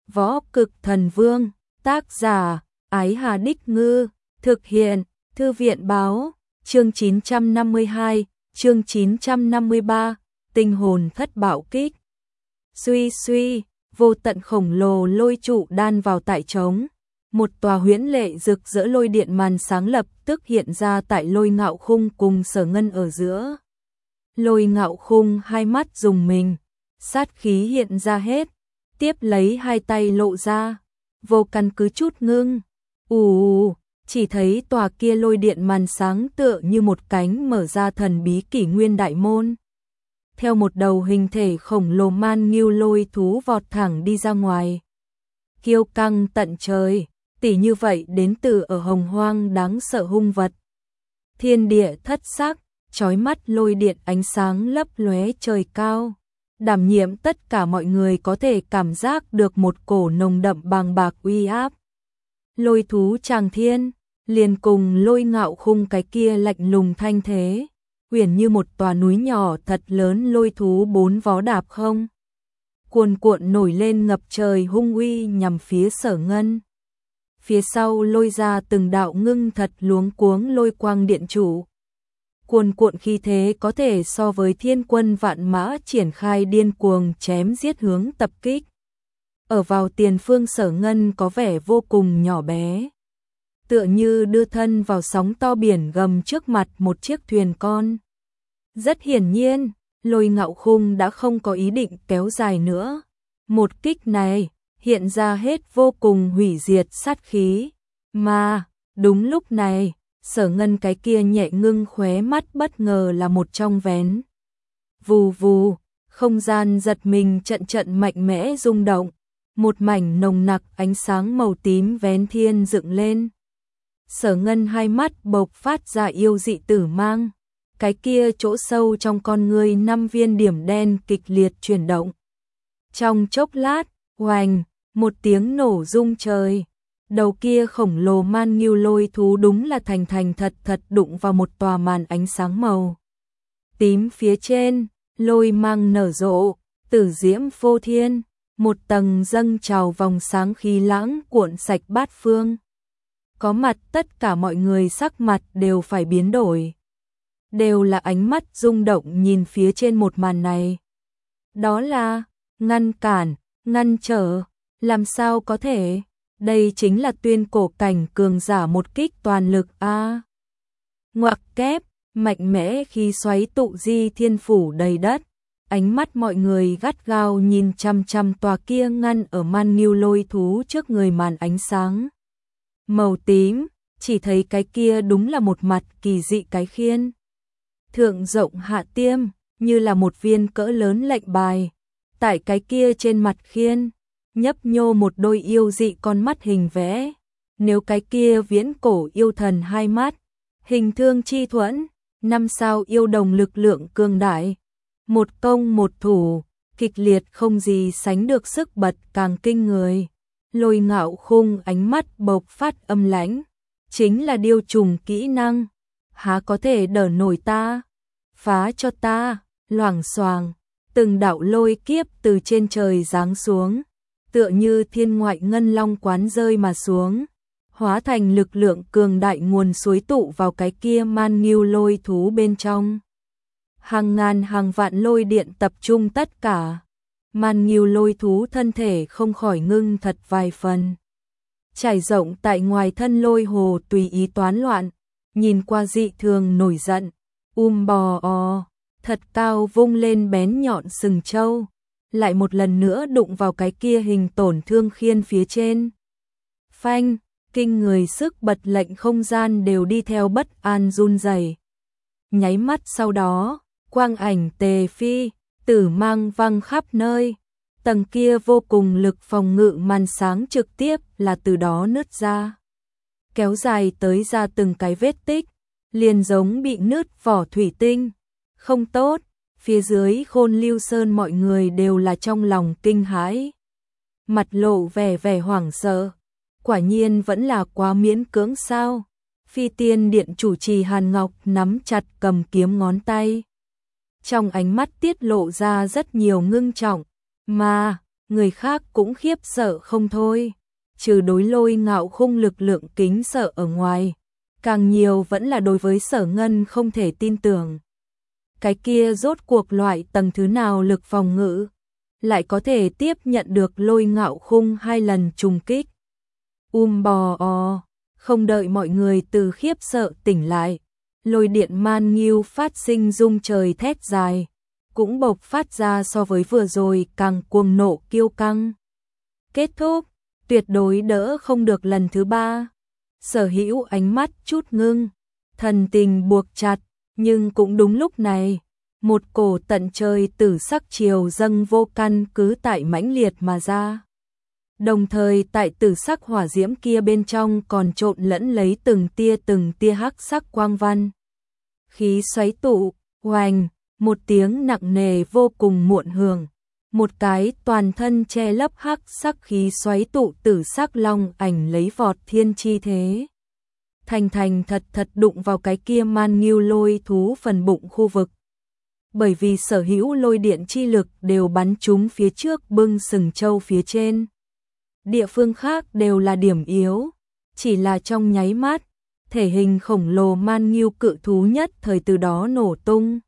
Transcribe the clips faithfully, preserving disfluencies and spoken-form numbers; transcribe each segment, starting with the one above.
Võ Cực Thần Vương, tác giả, Ái Hà Đích Ngư, thực hiện, Thư viện Báo, chương chín trăm năm mươi hai, chương chín trăm năm mươi ba, tinh hồn thất bạo kích. Suy suy, vô tận khổng lồ lôi trụ đan vào tại trống. Một tòa huyễn lệ rực rỡ lôi điện màn sáng lập tức hiện ra tại Lôi Ngạo Khung cùng Sở Ngân ở giữa. Lôi Ngạo Khung hai mắt rùng mình, sát khí hiện ra hết, tiếp lấy hai tay lộ ra, vô căn cứ chút ngưng. Ù, chỉ thấy tòa kia lôi điện màn sáng tựa như một cánh mở ra thần bí kỷ nguyên đại môn. Theo một đầu hình thể khổng lồ man nghiêu lôi thú vọt thẳng đi ra ngoài. Kiêu căng tận trời, tỉ như vậy đến từ ở hồng hoang đáng sợ hung vật. Thiên địa thất sắc, chói mắt lôi điện ánh sáng lấp lóe trời cao. Đảm nhiệm tất cả mọi người có thể cảm giác được một cổ nồng đậm bàng bạc uy áp. Lôi thú tràng thiên, liền cùng Lôi Ngạo Khung cái kia lạnh lùng thanh thế, uyển như một tòa núi nhỏ thật lớn lôi thú bốn vó đạp không. Cuồn cuộn nổi lên ngập trời hung uy nhằm phía Sở Ngân. Phía sau lôi ra từng đạo ngưng thật luống cuống lôi quang điện trụ. Cuồn cuộn khí thế có thể so với thiên quân vạn mã triển khai điên cuồng chém giết hướng tập kích. Ở vào tiền phương Sở Ngân có vẻ vô cùng nhỏ bé. Tựa như đưa thân vào sóng to biển gầm trước mặt một chiếc thuyền con. Rất hiển nhiên, Lôi Ngạo Khung đã không có ý định kéo dài nữa. Một kích này hiện ra hết vô cùng hủy diệt sát khí. Mà, đúng lúc này, Sở Ngân cái kia nhẹ ngưng khóe mắt bất ngờ là một trong vén. Vù vù, không gian giật mình trận trận mạnh mẽ rung động. Một mảnh nồng nặc ánh sáng màu tím vén thiên dựng lên. Sở Ngân hai mắt bộc phát ra yêu dị tử mang. Cái kia chỗ sâu trong con người năm viên điểm đen kịch liệt chuyển động. Trong chốc lát, oành, một tiếng nổ rung trời. Đầu kia khổng lồ man nghiêu lôi thú đúng là thành thành thật thật đụng vào một tòa màn ánh sáng màu tím phía trên, lôi mang nở rộ, tử diễm vô thiên, một tầng dâng trào vòng sáng khí lãng cuộn sạch bát phương. Có mặt tất cả mọi người sắc mặt đều phải biến đổi. Đều là ánh mắt rung động nhìn phía trên một màn này. Đó là, ngăn cản, ngăn trở, làm sao có thể? Đây chính là tuyên cổ cảnh cường giả một kích toàn lực a. À, ngoặc kép, mạnh mẽ khi xoáy tụ di thiên phủ đầy đất. Ánh mắt mọi người gắt gao nhìn chăm chăm tòa kia ngăn ở man nghiêu lôi thú trước người màn ánh sáng màu tím, chỉ thấy cái kia đúng là một mặt kỳ dị cái khiên. Thượng rộng hạ tiêm, như là một viên cỡ lớn lệnh bài. Tại cái kia trên mặt khiên, nhấp nhô một đôi yêu dị con mắt hình vẽ. Nếu cái kia viễn cổ yêu thần hai mắt, hình thương chi thuẫn, năm sao yêu đồng lực lượng cường đại. Một công một thủ, kịch liệt không gì sánh được sức bật càng kinh người. Lôi Ngạo Khung ánh mắt bộc phát âm lãnh, chính là điêu trùng kỹ năng. Há có thể đỡ nổi ta? Phá cho ta, loảng xoàng, từng đạo lôi kiếp từ trên trời giáng xuống, tựa như thiên ngoại ngân long quán rơi mà xuống, hóa thành lực lượng cường đại nguồn suối tụ vào cái kia man nghiêu lôi thú bên trong. Hàng ngàn hàng vạn lôi điện tập trung tất cả, man nghiêu lôi thú thân thể không khỏi ngưng thật vài phần. Trải rộng tại ngoài thân lôi hồ tùy ý toán loạn, nhìn qua dị thường nổi giận, um bò o, thật cao vung lên bén nhọn sừng trâu, lại một lần nữa đụng vào cái kia hình tổn thương khiên phía trên. Phanh, kinh người sức bật lệnh không gian đều đi theo bất an run rẩy. Nháy mắt sau đó, quang ảnh tề phi, tử mang văng khắp nơi. Tầng kia vô cùng lực phòng ngự màn sáng trực tiếp là từ đó nứt ra. Kéo dài tới ra từng cái vết tích, liền giống bị nứt vỏ thủy tinh. Không tốt, phía dưới Khôn Lưu Sơn mọi người đều là trong lòng kinh hãi. Mặt lộ vẻ vẻ hoảng sợ. Quả nhiên vẫn là quá miễn cưỡng sao. Phi tiên điện chủ trì Hàn Ngọc nắm chặt cầm kiếm ngón tay. Trong ánh mắt tiết lộ ra rất nhiều ngưng trọng. Mà, người khác cũng khiếp sợ không thôi. Trừ đối Lôi Ngạo Khung lực lượng kính sợ ở ngoài, càng nhiều vẫn là đối với Sở Ngân không thể tin tưởng. Cái kia rốt cuộc loại tầng thứ nào lực phòng ngự, lại có thể tiếp nhận được Lôi Ngạo Khung hai lần trùng kích. Um bò o, không đợi mọi người từ khiếp sợ tỉnh lại, lôi điện man nghiêu phát sinh rung trời thét dài, cũng bộc phát ra so với vừa rồi càng cuồng nộ kiêu căng. Kết thúc, tuyệt đối đỡ không được lần thứ ba. Sở Hữu ánh mắt chút ngưng, thần tình buộc chặt, nhưng cũng đúng lúc này, một cổ tận trời tử sắc chiều dâng vô căn cứ tại mãnh liệt mà ra. Đồng thời tại tử sắc hỏa diễm kia bên trong còn trộn lẫn lấy từng tia từng tia hắc sắc quang văn. Khí xoáy tụ, oành, một tiếng nặng nề vô cùng muộn hưởng. Một cái toàn thân che lấp hắc sắc khí xoáy tụ tử sắc long ảnh lấy vọt thiên chi thế. Thành thành thật thật đụng vào cái kia man nghiêu lôi thú phần bụng khu vực. Bởi vì sở hữu lôi điện chi lực đều bắn trúng phía trước bưng sừng châu phía trên. Địa phương khác đều là điểm yếu, chỉ là trong nháy mắt, thể hình khổng lồ man nghiêu cự thú nhất thời từ đó nổ tung.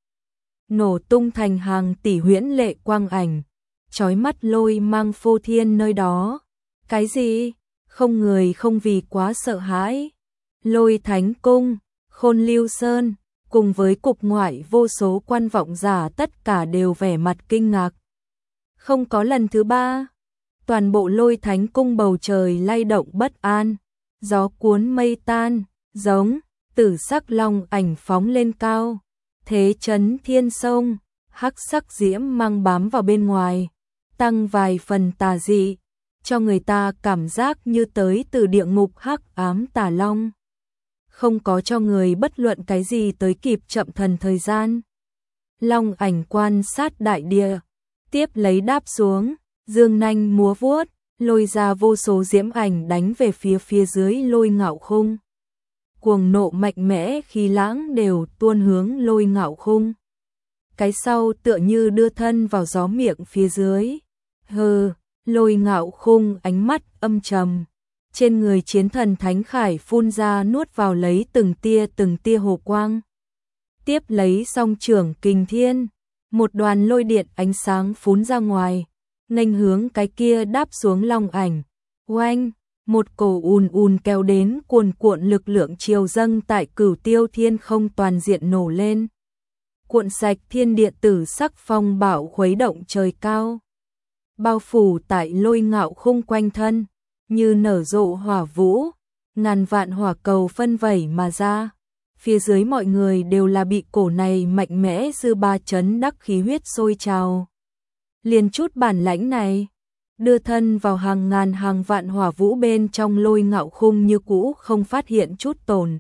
Nổ tung thành hàng tỷ huyễn lệ quang ảnh, chói mắt lôi mang phô thiên nơi đó. Cái gì? Không người không vì quá sợ hãi. Lôi Thánh Cung, Khôn Lưu Sơn, cùng với cục ngoại vô số quan vọng giả tất cả đều vẻ mặt kinh ngạc. Không có lần thứ ba. Toàn bộ Lôi Thánh Cung bầu trời lay động bất an, gió cuốn mây tan, giống tử sắc long ảnh phóng lên cao, thế chấn thiên sông, hắc sắc diễm mang bám vào bên ngoài, tăng vài phần tà dị, cho người ta cảm giác như tới từ địa ngục hắc ám tà long. Không có cho người bất luận cái gì tới kịp chậm thần thời gian. Long ảnh quan sát đại địa, tiếp lấy đáp xuống, dương nanh múa vuốt, lôi ra vô số diễm ảnh đánh về phía phía dưới Lôi Ngạo Khung. Cuồng nộ mạnh mẽ khí lãng đều tuôn hướng Lôi Ngạo Khung. Cái sau tựa như đưa thân vào gió miệng phía dưới. Hừ, Lôi Ngạo Khung ánh mắt âm trầm. Trên người chiến thần thánh khải phun ra nuốt vào lấy từng tia từng tia hồ quang. Tiếp lấy song trưởng kình thiên, một đoàn lôi điện ánh sáng phún ra ngoài, nghênh hướng cái kia đáp xuống long ảnh. Oanh, một cổ ùn ùn kéo đến cuồn cuộn lực lượng chiều dâng tại Cửu Tiêu Thiên không toàn diện nổ lên. Cuộn sạch thiên địa tử sắc phong bạo khuấy động trời cao, bao phủ tại Lôi Ngạo Khung quanh thân, như nở rộ hỏa vũ, ngàn vạn hỏa cầu phân vẩy mà ra. Phía dưới mọi người đều là bị cổ này mạnh mẽ dư ba chấn đắc khí huyết sôi trào. Liền chút bản lãnh này, đưa thân vào hàng ngàn hàng vạn hỏa vũ bên trong Lôi Ngạo Khung như cũ không phát hiện chút tổn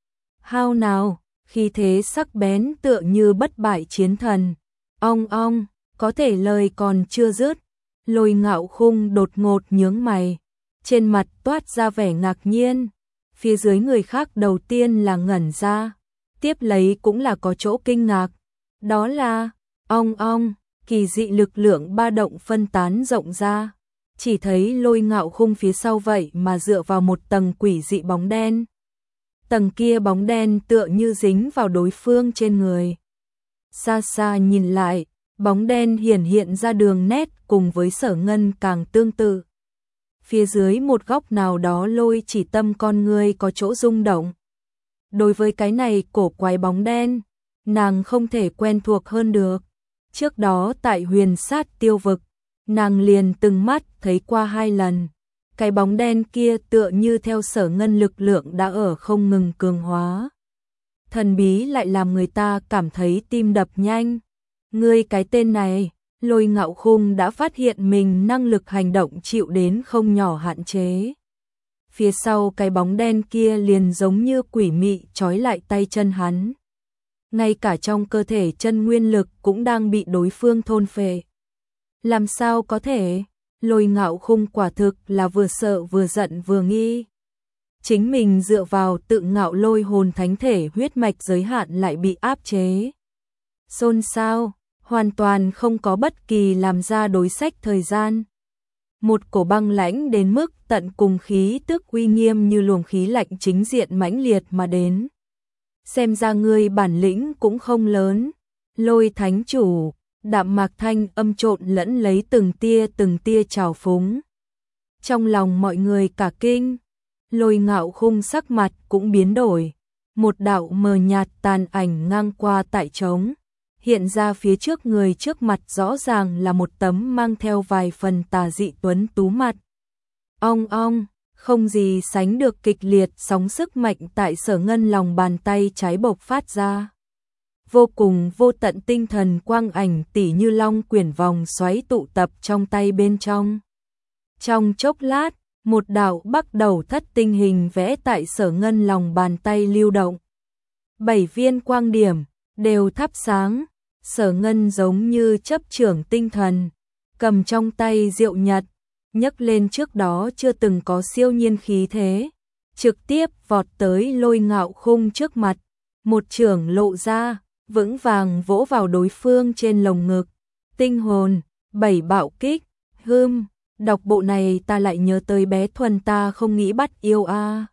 hao nào, khi thế sắc bén tựa như bất bại chiến thần. Ong ong, có thể lời còn chưa dứt, Lôi Ngạo Khung đột ngột nhướng mày, trên mặt toát ra vẻ ngạc nhiên. Phía dưới người khác đầu tiên là ngẩn ra, tiếp lấy cũng là có chỗ kinh ngạc. Đó là, ong ong, kỳ dị lực lượng ba động phân tán rộng ra. Chỉ thấy Lôi Ngạo Khung phía sau vậy mà dựa vào một tầng quỷ dị bóng đen. Tầng kia bóng đen tựa như dính vào đối phương trên người. Xa xa nhìn lại, bóng đen hiển hiện ra đường nét cùng với Sở Ngân càng tương tự. Phía dưới một góc nào đó Lôi Chỉ Tâm con người có chỗ rung động. Đối với cái này cổ quái bóng đen, nàng không thể quen thuộc hơn được. Trước đó tại Huyền Sát Tiêu Vực, nàng liền từng mắt thấy qua hai lần. Cái bóng đen kia tựa như theo Sở Ngân lực lượng đã ở không ngừng cường hóa. Thần bí lại làm người ta cảm thấy tim đập nhanh. Ngươi cái tên này, Lôi Ngạo Khung đã phát hiện mình năng lực hành động chịu đến không nhỏ hạn chế. Phía sau cái bóng đen kia liền giống như quỷ mị trói lại tay chân hắn. Ngay cả trong cơ thể chân nguyên lực cũng đang bị đối phương thôn phệ. Làm sao có thể? Lôi Ngạo Khung quả thực là vừa sợ vừa giận vừa nghi. Chính mình dựa vào tự ngạo lôi hồn thánh thể huyết mạch giới hạn lại bị áp chế. Xôn xao, hoàn toàn không có bất kỳ làm ra đối sách thời gian. một cổ băng lãnh đến mức tận cùng khí tức uy nghiêm như luồng khí lạnh chính diện mãnh liệt mà đến. Xem ra ngươi bản lĩnh cũng không lớn, Lôi thánh chủ, Đạm Mạc thanh âm trộn lẫn lấy từng tia từng tia trào phúng. Trong lòng mọi người cả kinh, Lôi Ngạo Khung sắc mặt cũng biến đổi, một đạo mờ nhạt tàn ảnh ngang qua tại trống, hiện ra phía trước người trước mặt rõ ràng là một tấm mang theo vài phần tà dị tuấn tú mặt. Ong ong, không gì sánh được kịch liệt sóng sức mạnh tại Sở Ngân lòng bàn tay trái bộc phát ra. Vô cùng vô tận tinh thần quang ảnh tỉ như long quyển vòng xoáy tụ tập trong tay bên trong. Trong chốc lát, một đạo bắt đầu thất tinh hình vẽ tại Sở Ngân lòng bàn tay lưu động. Bảy viên quang điểm đều thắp sáng, Sở Ngân giống như chấp trưởng tinh thần, cầm trong tay diệu nhật, nhấc lên trước đó chưa từng có siêu nhiên khí thế, trực tiếp vọt tới Lôi Ngạo Khung trước mặt, một chưởng lộ ra, vững vàng vỗ vào đối phương trên lồng ngực. Tinh hồn, bảy bạo kích, hưm, đọc bộ này ta lại nhớ tới bé Thuần ta không nghĩ bắt yêu a.